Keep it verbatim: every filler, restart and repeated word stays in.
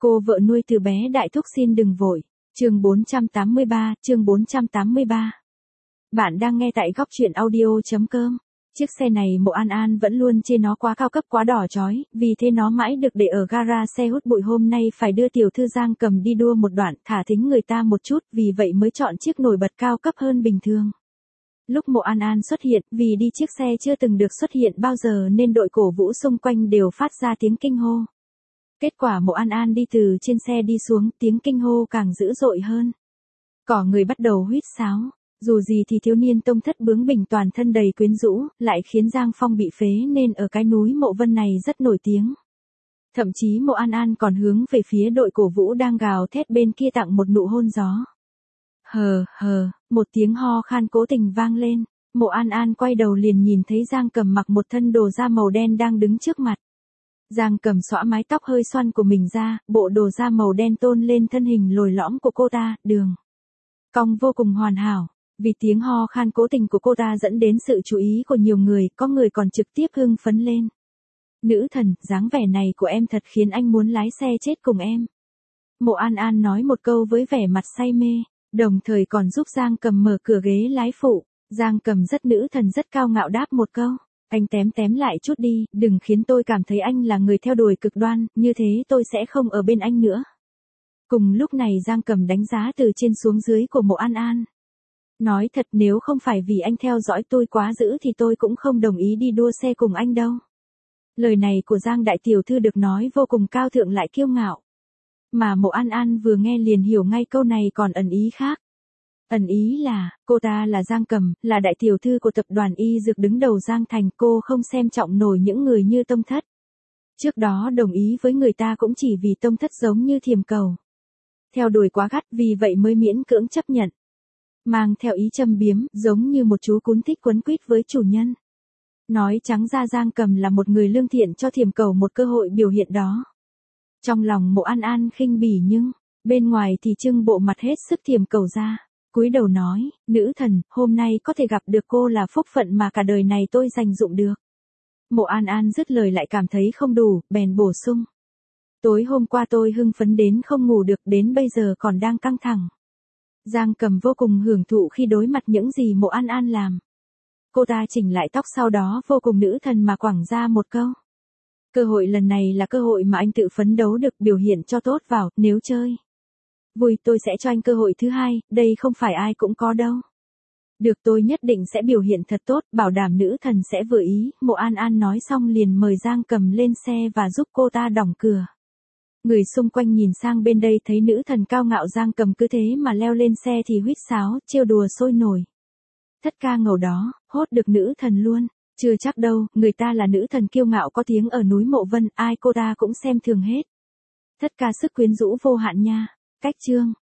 Cô vợ nuôi từ bé đại thúc xin đừng vội. Chương bốn trăm tám mươi ba, chương bốn trăm tám mươi ba. Bạn đang nghe tại góc truyện audio chấm com. Chiếc xe này Mộ An An vẫn luôn chê nó quá cao cấp quá đỏ chói, vì thế nó mãi được để ở gara xe hút bụi, hôm nay phải đưa tiểu thư Giang Cầm đi đua một đoạn, thả thính người ta một chút, vì vậy mới chọn chiếc nổi bật cao cấp hơn bình thường. Lúc Mộ An An xuất hiện, vì đi chiếc xe chưa từng được xuất hiện bao giờ nên đội cổ vũ xung quanh đều phát ra tiếng kinh hô. Kết quả Mộ An An đi từ trên xe đi xuống, tiếng kinh hô càng dữ dội hơn. Cỏ người bắt đầu huýt sáo. Dù gì thì thiếu niên tông thất bướng bỉnh toàn thân đầy quyến rũ, lại khiến Giang Phong bị phế nên ở cái núi Mộ Vân này rất nổi tiếng. Thậm chí Mộ An An còn hướng về phía đội cổ vũ đang gào thét bên kia tặng một nụ hôn gió. Hờ hờ, một tiếng ho khan cố tình vang lên, Mộ An An quay đầu liền nhìn thấy Giang Cầm mặc một thân đồ da màu đen đang đứng trước mặt. Giang Cầm xõa mái tóc hơi xoăn của mình ra, bộ đồ da màu đen tôn lên thân hình lồi lõm của cô ta, đường cong vô cùng hoàn hảo. Vì tiếng ho khan cố tình của cô ta dẫn đến sự chú ý của nhiều người, có người còn trực tiếp hưng phấn lên. Nữ thần, dáng vẻ này của em thật khiến anh muốn lái xe chết cùng em. Mộ An An nói một câu với vẻ mặt say mê, đồng thời còn giúp Giang Cầm mở cửa ghế lái phụ. Giang Cầm rất nữ thần rất cao ngạo đáp một câu. Anh tém tém lại chút đi, đừng khiến tôi cảm thấy anh là người theo đuổi cực đoan, như thế tôi sẽ không ở bên anh nữa. Cùng lúc này Giang Cầm đánh giá từ trên xuống dưới của Mộ An An. Nói thật, nếu không phải vì anh theo dõi tôi quá dữ thì tôi cũng không đồng ý đi đua xe cùng anh đâu. Lời này của Giang đại tiểu thư được nói vô cùng cao thượng lại kiêu ngạo. Mà Mộ An An vừa nghe liền hiểu ngay câu này còn ẩn ý khác. Ẩn ý là, cô ta là Giang Cầm, là đại tiểu thư của tập đoàn Y Dược đứng đầu Giang Thành, cô không xem trọng nổi những người như Tông Thất. Trước đó đồng ý với người ta cũng chỉ vì Tông Thất giống như thiềm cầu. Theo đuổi quá gắt, vì vậy mới miễn cưỡng chấp nhận. Mang theo ý châm biếm, giống như một chú cún thích quấn quýt với chủ nhân. Nói trắng ra Giang Cầm là một người lương thiện cho thiềm cầu một cơ hội biểu hiện đó. Trong lòng Mộ An An khinh bỉ nhưng, bên ngoài thì trưng bộ mặt hết sức thiềm cầu ra. Cúi đầu nói, nữ thần, hôm nay có thể gặp được cô là phúc phận mà cả đời này tôi dành dụng được. Mộ An An dứt lời lại cảm thấy không đủ, bèn bổ sung. Tối hôm qua tôi hưng phấn đến không ngủ được, đến bây giờ còn đang căng thẳng. Giang Cầm vô cùng hưởng thụ khi đối mặt những gì Mộ An An làm. Cô ta chỉnh lại tóc sau đó vô cùng nữ thần mà quẳng ra một câu. Cơ hội lần này là cơ hội mà anh tự phấn đấu được, biểu hiện cho tốt vào, nếu chơi vui tôi sẽ cho anh cơ hội thứ hai, đây không phải ai cũng có đâu. Được, tôi nhất định sẽ biểu hiện thật tốt, bảo đảm nữ thần sẽ vừa ý. Mộ An An nói xong liền mời Giang Cầm lên xe và giúp cô ta đóng cửa. Người xung quanh nhìn sang bên đây thấy nữ thần cao ngạo Giang Cầm cứ thế mà leo lên xe thì huýt sáo, trêu đùa sôi nổi. Thất ca ngầu đó, hốt được nữ thần luôn. Chưa chắc đâu, người ta là nữ thần kiêu ngạo có tiếng ở núi Mộ Vân, ai cô ta cũng xem thường hết. Thất ca sức quyến rũ vô hạn nha. Cách chương